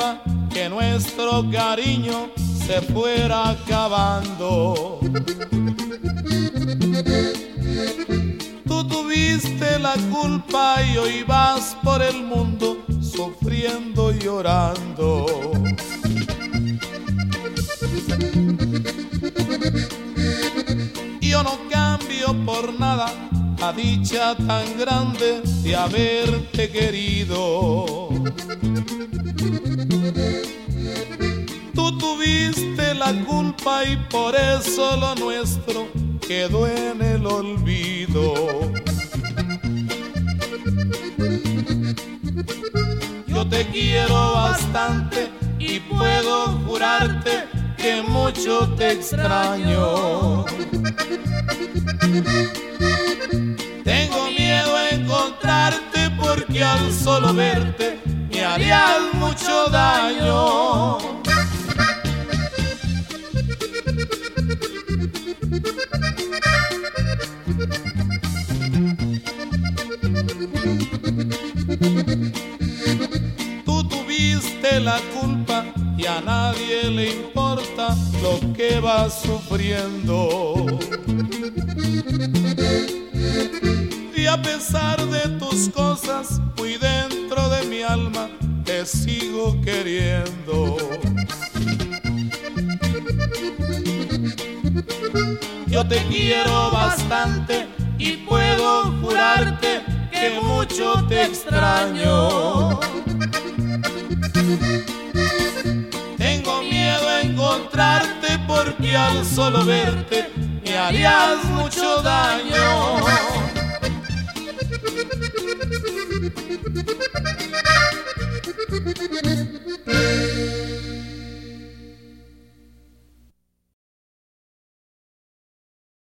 culpa que nuestro cariño se fuera acabando. Tú tuviste la culpa y hoy vas por el mundo sufriendo y llorando. Yo no cambio por nada la dicha tan grande de haberte querido. Tú tuviste la culpa y por eso lo nuestro quedó en el olvido. Yo te quiero bastante y puedo jurarte que mucho te extraño. Tengo miedo a encontrarte porque al solo verte me harías mucho daño. Tú tuviste la culpa y a nadie le importa lo que vas sufriendo. Y a pesar de tus cosas, muy dentro de mi alma te sigo queriendo. Yo te quiero bastante y puedo jurarte que mucho te extraño. Tengo miedo a encontrarte porque al solo verte me harías mucho daño.